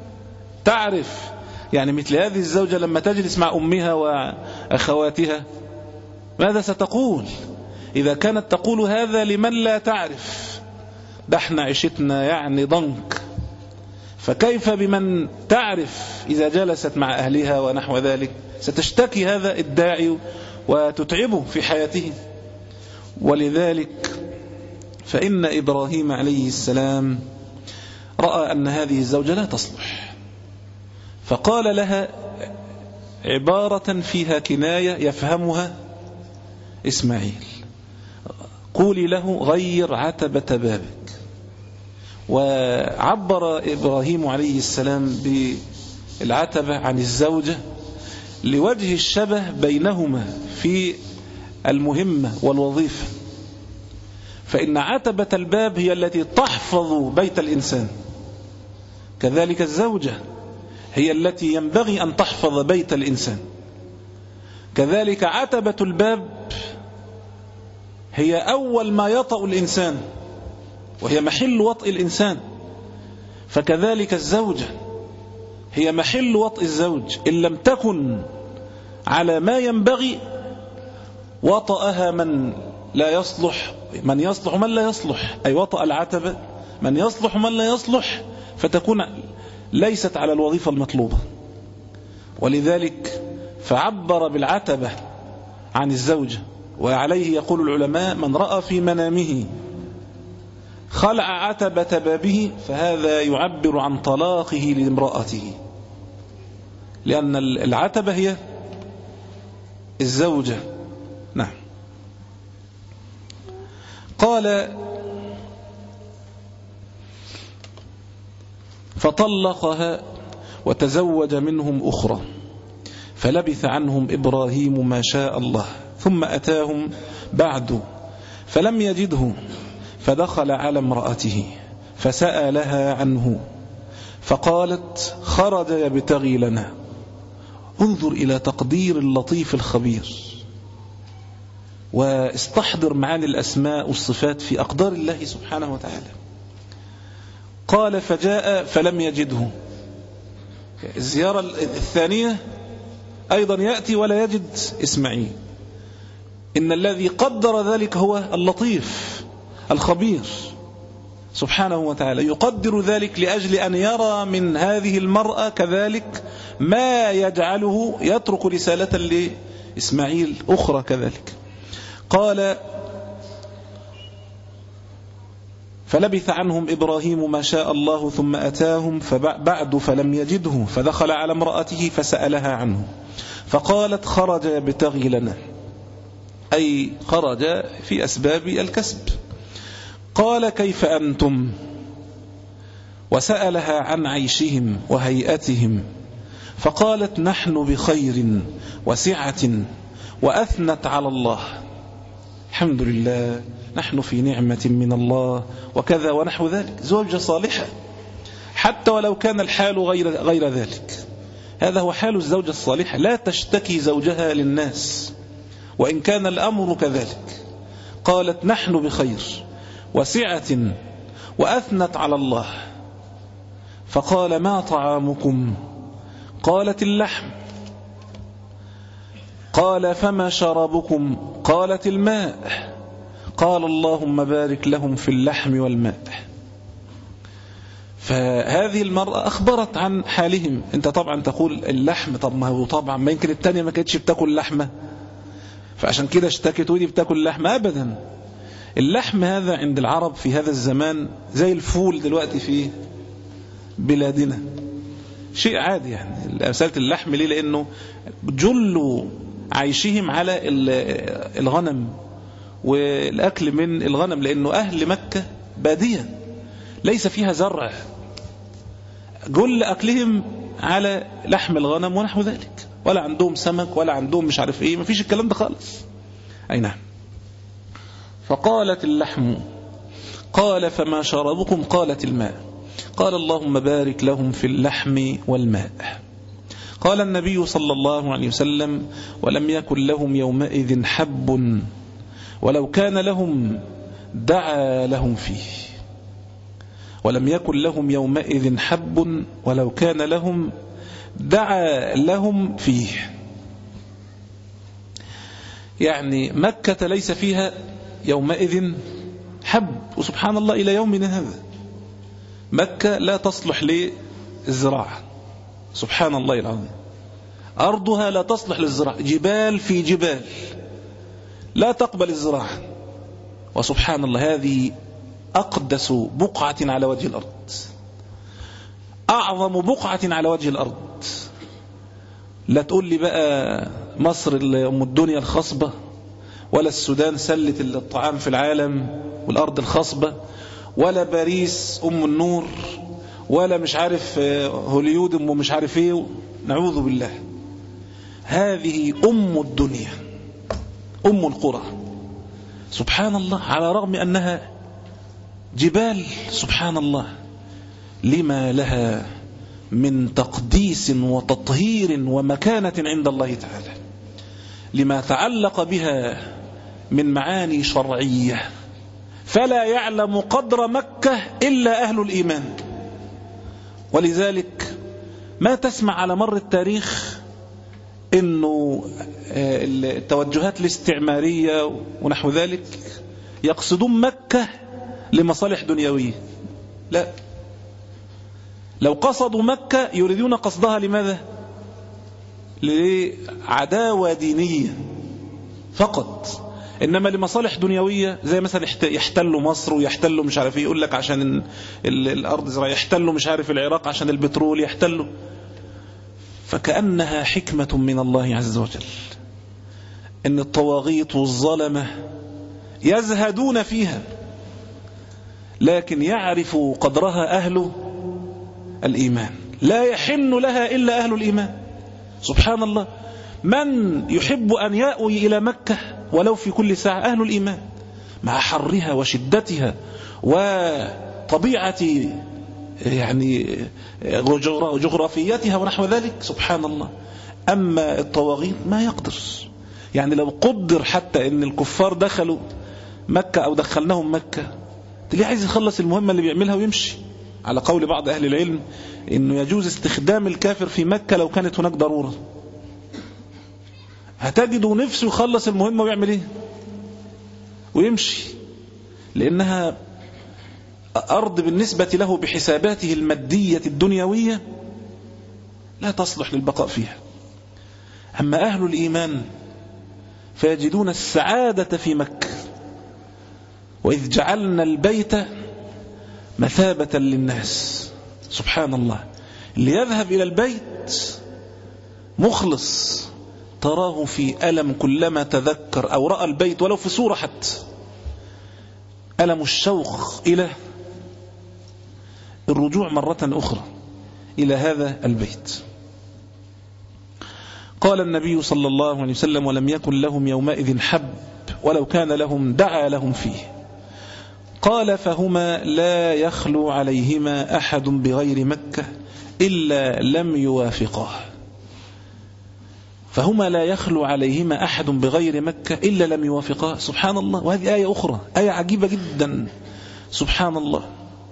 تعرف؟ يعني مثل هذه الزوجة لما تجلس مع أمها وأخواتها ماذا ستقول؟ إذا كانت تقول هذا لمن لا تعرف، ده احنا عشتنا يعني ضنك، فكيف بمن تعرف إذا جلست مع أهلها ونحو ذلك؟ ستشتكي هذا الداعي وتتعبه في حياته. ولذلك فإن إبراهيم عليه السلام رأى أن هذه الزوجة لا تصلح، فقال لها عبارة فيها كناية يفهمها إسماعيل: قولي له غير عتبة بابك. وعبر إبراهيم عليه السلام بالعتبة عن الزوجة لوجه الشبه بينهما في المهمة والوظيفة، فإن عتبة الباب هي التي تحفظ بيت الإنسان، كذلك الزوجة هي التي ينبغي أن تحفظ بيت الإنسان. كذلك عتبة الباب هي أول ما يطأ الإنسان وهي محل وطئ الإنسان، فكذلك الزوجة هي محل وطئ الزوج، إن لم تكن على ما ينبغي وطأها من لا يصلح، من يصلح ومن لا يصلح، أي وطأ العتبة من يصلح ومن لا يصلح، فتكون ليست على الوظيفة المطلوبة. ولذلك فعبر بالعتبة عن الزوجة. وعليه يقول العلماء: من رأى في منامه خلع عتبة بابه فهذا يعبر عن طلاقه لامرأته، لأن العتبة هي الزوجة. نعم. قال: فطلقها وتزوج منهم أخرى، فلبث عنهم إبراهيم ما شاء الله، ثم أتاهم بعد فلم يجده، فدخل على امرأته فسألها عنه، فقالت: خرج يبتغي لنا. انظر إلى تقدير اللطيف الخبير، واستحضر معاني الأسماء والصفات في أقدار الله سبحانه وتعالى. قال: فجاء فلم يجده. الزيارة الثانية أيضا يأتي ولا يجد إسماعيل. إن الذي قدر ذلك هو اللطيف الخبير سبحانه وتعالى، يقدر ذلك لأجل أن يرى من هذه المرأة كذلك ما يجعله يترك رسالة لإسماعيل أخرى كذلك. قال: فلبث عنهم إبراهيم ما شاء الله، ثم أتاهم فبعد فلم يجده، فدخل على امرأته فسألها عنه، فقالت: خرج يبتغي لنا، أي خرج في أسباب الكسب. قال: كيف أنتم؟ وسألها عن عيشهم وهيئتهم، فقالت: نحن بخير وسعة، وأثنت على الله، الحمد لله، نحن في نعمة من الله وكذا ونحو ذلك. زوجة صالحة حتى ولو كان الحال غير, غير ذلك. هذا هو حال الزوجة الصالحة، لا تشتكي زوجها للناس وإن كان الأمر كذلك، قالت نحن بخير وسعة وأثنت على الله. فقال ما طعامكم؟ قالت اللحم. قال فما شرابكم؟ قالت الماء. قال اللهم بارك لهم في اللحم والماء. فهذه المرأة أخبرت عن حالهم. أنت طبعا تقول اللحم، طب ما هو طبعا ما يمكن التانية ما كانتش بتاكل لحمة فعشان كده اشتكت ودي بتاكل لحمة. أبدا، اللحم هذا عند العرب في هذا الزمان زي الفول دلوقتي في بلادنا، شيء عادي. يعني مسألة اللحم ليه؟ لأنه جل عيشهم على الغنم والأكل من الغنم، لأنه أهل مكة بادية ليس فيها زرع، جل أكلهم على لحم الغنم ونحو ذلك، ولا عندهم سمك ولا عندهم مش عارف إيه، ما فيش الكلام ده خالص. أي نعم. فقالت اللحم. قال فما شربكم؟ قالت الماء. قال اللهم بارك لهم في اللحم والماء. قال النبي صلى الله عليه وسلم ولم يكن لهم يومئذ حب ولو كان لهم دعا لهم فيه. ولم يكن لهم يومئذ حب ولو كان لهم دعا لهم فيه. يعني مكة ليس فيها يومئذ حب، وسبحان الله إلى يومنا هذا مكة لا تصلح للزراعة، سبحان الله العظيم. أرضها لا تصلح للزراعة، جبال في جبال لا تقبل الزراعة، وسبحان الله هذه أقدس بقعة على وجه الأرض، أعظم بقعة على وجه الأرض. لا تقول لي بقى مصر أم الدنيا الخصبة، ولا السودان سلة الطعام في العالم والأرض الخصبة، ولا باريس أم النور، ولا مش عارف هوليود أم مش عارف ايه. نعوذ بالله. هذه أم الدنيا، أم القرى، سبحان الله، على رغم أنها جبال، سبحان الله، لما لها من تقديس وتطهير ومكانة عند الله تعالى، لما تعلق بها من معاني شرعية. فلا يعلم قدر مكة إلا أهل الإيمان. ولذلك ما تسمع على مر التاريخ إنه التوجهات الاستعمارية ونحو ذلك يقصدون مكة لمصالح دنيوية. لا، لو قصدوا مكة يريدون قصدها لماذا؟ لعداوة دينية فقط، إنما لمصالح دنيوية، زي مثلا يحتلوا مصر ويحتلوا مش عارف ايه، يقول لك عشان الأرض زراعية، يحتلوا مش عارف العراق عشان البترول، يحتلوا. فكأنها حكمة من الله عز وجل إن الطواغيت والظلمة يزهدون فيها، لكن يعرف قدرها أهل الإيمان، لا يحن لها إلا أهل الإيمان. سبحان الله، من يحب أن يأوي إلى مكة ولو في كل ساعة؟ أهل الإيمان، مع حرها وشدتها وطبيعة يعني جغرافيتها ونحو ذلك، سبحان الله. أما الطواغيت ما يقدر. يعني لو قدر حتى أن الكفار دخلوا مكة أو دخلناهم مكة، تلاقيه عايز يخلص المهمة اللي بيعملها ويمشي. على قول بعض أهل العلم أنه يجوز استخدام الكافر في مكة لو كانت هناك ضرورة. هتجده نفسه يخلص المهمة ويعمل ايه ويمشي، لأنها أرض بالنسبة له بحساباته المادية الدنيوية لا تصلح للبقاء فيها. أما أهل الإيمان فيجدون السعادة في مكة. وإذ جعلنا البيت مثابة للناس، سبحان الله، اللي يذهب إلى البيت مخلص تراه في ألم كلما تذكر أو رأى البيت ولو في صورة حتى، ألم الشوق إلى الرجوع مرة أخرى إلى هذا البيت. قال النبي صلى الله عليه وسلم ولم يكن لهم يومئذ حب ولو كان لهم دعا لهم فيه. قال فهما لا يخلو عليهما أحد بغير مكة إلا لم يوافقاه. فهما لا يخلو عليهما أحد بغير مكة إلا لم يوافقا. سبحان الله. وهذه آية أخرى، آية عجيبة جدا. سبحان الله.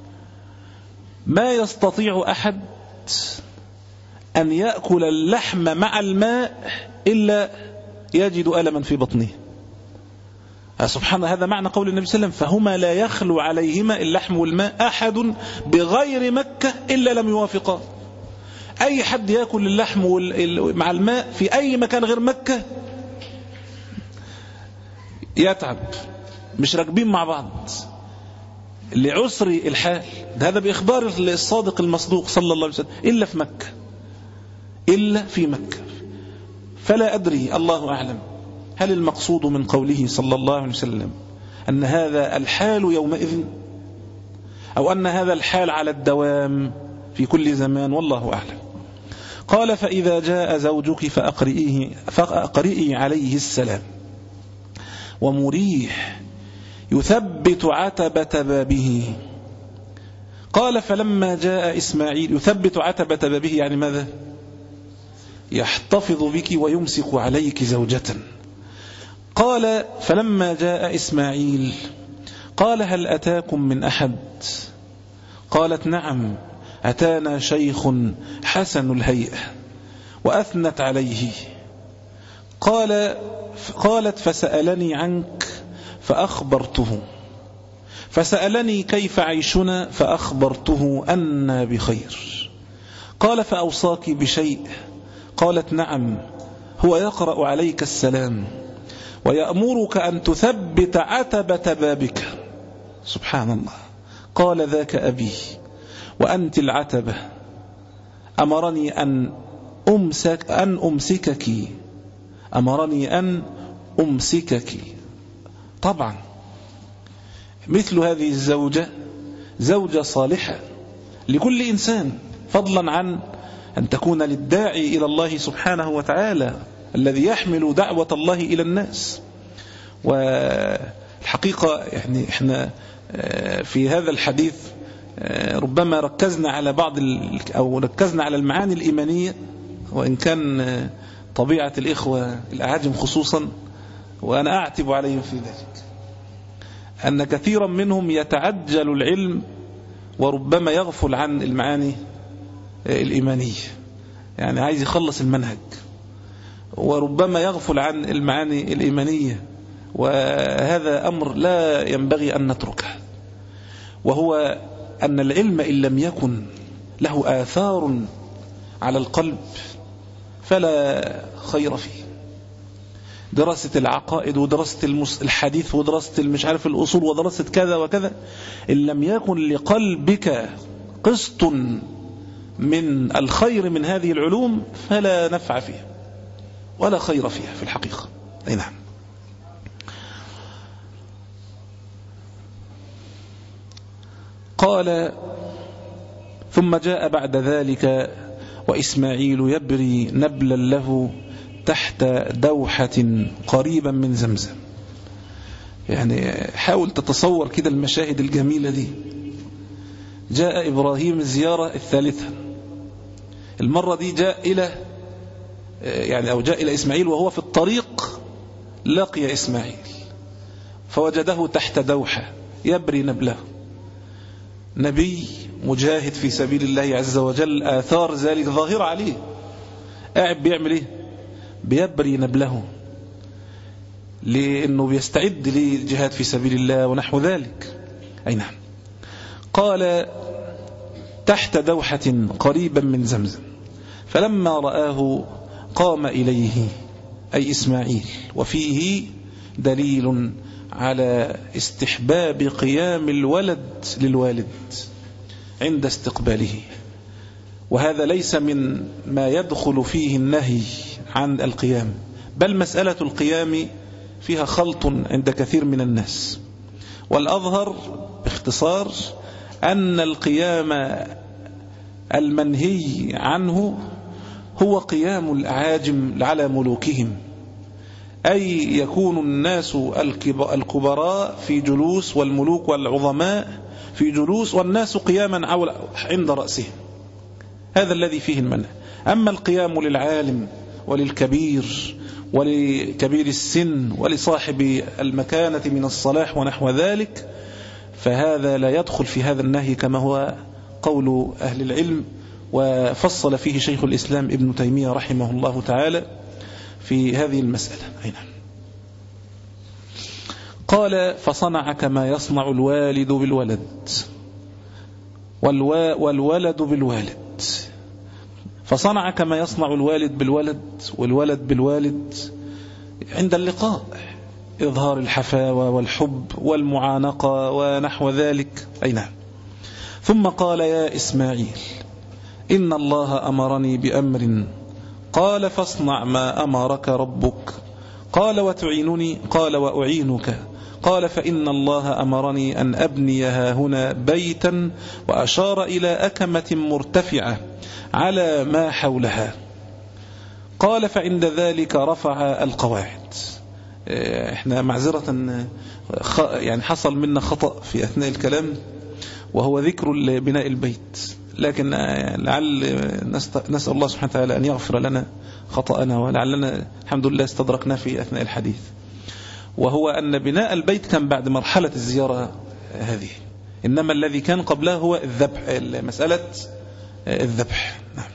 ما يستطيع أحد أن يأكل اللحم مع الماء إلا يجد ألما في بطنه. سبحان الله. هذا معنى قول النبي صلى الله عليه وسلم فهما لا يخلو عليهما اللحم والماء أحد بغير مكة إلا لم يوافقا. أي حد يأكل اللحم مع الماء في أي مكان غير مكة يتعب، مش راكبين مع بعض لعسر الحال. هذا بإخبار الصادق المصدوق صلى الله عليه وسلم، إلا في مكة، إلا في مكة. فلا أدري، الله أعلم، هل المقصود من قوله صلى الله عليه وسلم أن هذا الحال يومئذ، أو أن هذا الحال على الدوام في كل زمان، والله أعلم. قال فإذا جاء زوجك فأقرئيه, فأقرئي عليه السلام ومريح يثبت عتبة بابه. قال فلما جاء إسماعيل، يثبت عتبة بابه يعني ماذا؟ يحتفظ بك ويمسك عليك زوجة. قال فلما جاء إسماعيل قال هل أتاكم من أحد؟ قالت نعم أتانا شيخ حسن الهيئة، وأثنت عليه. قال قالت فسألني عنك فأخبرته، فسألني كيف عيشنا فأخبرته أنا بخير. قال فأوصاك بشيء؟ قالت نعم هو يقرأ عليك السلام ويأمرك أن تثبت عتبة بابك. سبحان الله. قال ذاك أبي وأنت العتبة، أمرني أن أمسك أن أمسكك أمرني أن أمسكك. طبعا مثل هذه الزوجة زوجة صالحة لكل إنسان، فضلا عن أن تكون للداعي إلى الله سبحانه وتعالى الذي يحمل دعوة الله إلى الناس. والحقيقة يعني إحنا في هذا الحديث ربما ركزنا على بعض أو ركزنا على المعاني الإيمانية، وإن كان طبيعة الإخوة الأعاجم خصوصا، وأنا أعتب عليهم في ذلك، أن كثيرا منهم يتعجل العلم وربما يغفل عن المعاني الإيمانية، يعني عايز يخلص المنهج، وربما يغفل عن المعاني الإيمانية، وهذا أمر لا ينبغي أن نتركه. وهو أن العلم إن لم يكن له آثار على القلب فلا خير فيه. دراسة العقائد ودراسة الحديث ودراسة المش عارف الأصول ودراسة كذا وكذا، إن لم يكن لقلبك قسط من الخير من هذه العلوم فلا نفع فيها ولا خير فيها في الحقيقة. أي نعم. قال ثم جاء بعد ذلك وإسماعيل يبري نبلا له تحت دوحة قريبا من زمزم. يعني حاول تتصور كده المشاهد الجميلة دي. جاء إبراهيم الزيارة الثالثة، المرة دي جاء إلى يعني أو جاء إلى إسماعيل وهو في الطريق لقي إسماعيل فوجده تحت دوحة يبري نبله. نبي مجاهد في سبيل الله عز وجل، آثار ذلك ظاهرة عليه، قاعد بيعمل إيه؟ بيبري نبله لأنه بيستعد للجهاد في سبيل الله ونحو ذلك. أي نعم. قال تحت دوحة قريبا من زمزم، فلما رآه قام إليه أي إسماعيل، وفيه دليل على استحباب قيام الولد للوالد عند استقباله، وهذا ليس من ما يدخل فيه النهي عن القيام، بل مسألة القيام فيها خلط عند كثير من الناس. والأظهر باختصار أن القيام المنهي عنه هو قيام الأعاجم على ملوكهم، أي يكون الناس الكبراء في جلوس والملوك والعظماء في جلوس والناس قياما عند رأسهم، هذا الذي فيه المنع. أما القيام للعالم وللكبير ولكبير السن ولصاحب المكانة من الصلاح ونحو ذلك، فهذا لا يدخل في هذا النهي كما هو قول أهل العلم، وفصل فيه شيخ الإسلام ابن تيمية رحمه الله تعالى في هذه المسألة. قال: فصنع كما يصنع الوالد بالولد والولد بالوالد. فصنع كما يصنع الوالد بالولد والولد بالوالد عند اللقاء، إظهار الحفاوة والحب والمعانقة ونحو ذلك. أي نعم. ثم قال: يا إسماعيل إن الله أمرني بأمر. قال: فاصنع ما أمرك ربك. قال: وتعينني؟ قال: وأعينك. قال: فإن الله أمرني أن أبني هنا بيتا، وأشار إلى أكمة مرتفعة على ما حولها. قال: فعند ذلك رفع القواعد. احنا معذرة يعني حصل منا خطأ في أثناء الكلام، وهو ذكر بناء البيت، لكن لعل نسأل الله سبحانه وتعالى أن يغفر لنا خطأنا، ولعلنا الحمد لله استدركنا في أثناء الحديث، وهو أن بناء البيت كان بعد مرحلة الزيارة هذه، إنما الذي كان قبلها هو الذبح، مسألة الذبح. نعم.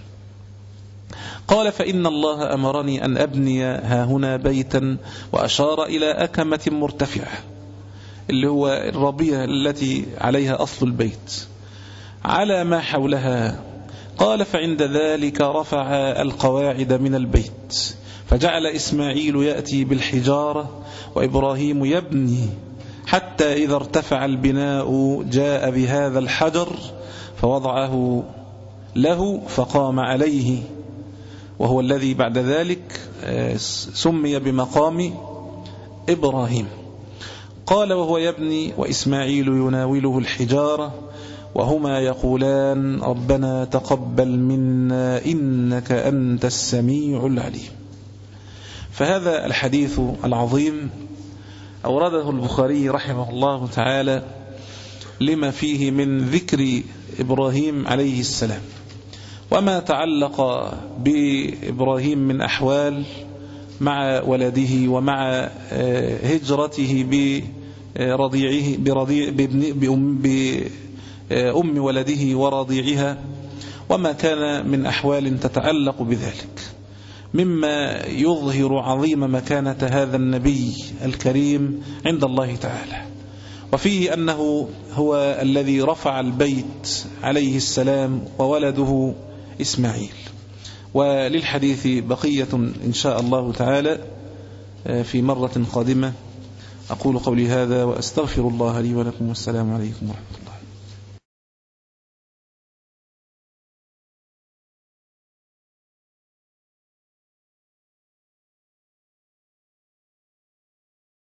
قال: فإن الله أمرني أن أبني ها هنا بيتا، وأشار إلى أكمة مرتفعة، اللي هو الربية التي عليها أصل البيت، على ما حولها. قال: فعند ذلك رفع القواعد من البيت، فجعل إسماعيل يأتي بالحجارة وإبراهيم يبني، حتى إذا ارتفع البناء جاء بهذا الحجر فوضعه له فقام عليه، وهو الذي بعد ذلك سمي بمقام إبراهيم. قال: وهو يبني وإسماعيل يناوله الحجارة، وهما يقولان: ربنا تقبل منا إنك أنت السميع العليم. فهذا الحديث العظيم أورده البخاري رحمه الله تعالى لما فيه من ذكر إبراهيم عليه السلام، وما تعلق بإبراهيم من أحوال مع ولده، ومع هجرته برضيعه برضيع بأم, بأم ولده ورضيعها، وما كان من أحوال تتعلق بذلك، مما يظهر عظيم مكانة هذا النبي الكريم عند الله تعالى. وفيه أنه هو الذي رفع البيت عليه السلام وولده إسماعيل. وللحديث بقية إن شاء الله تعالى في مرة قادمة. أقول قولي هذا وأستغفر الله لي ولكم، والسلام عليكم ورحمة الله.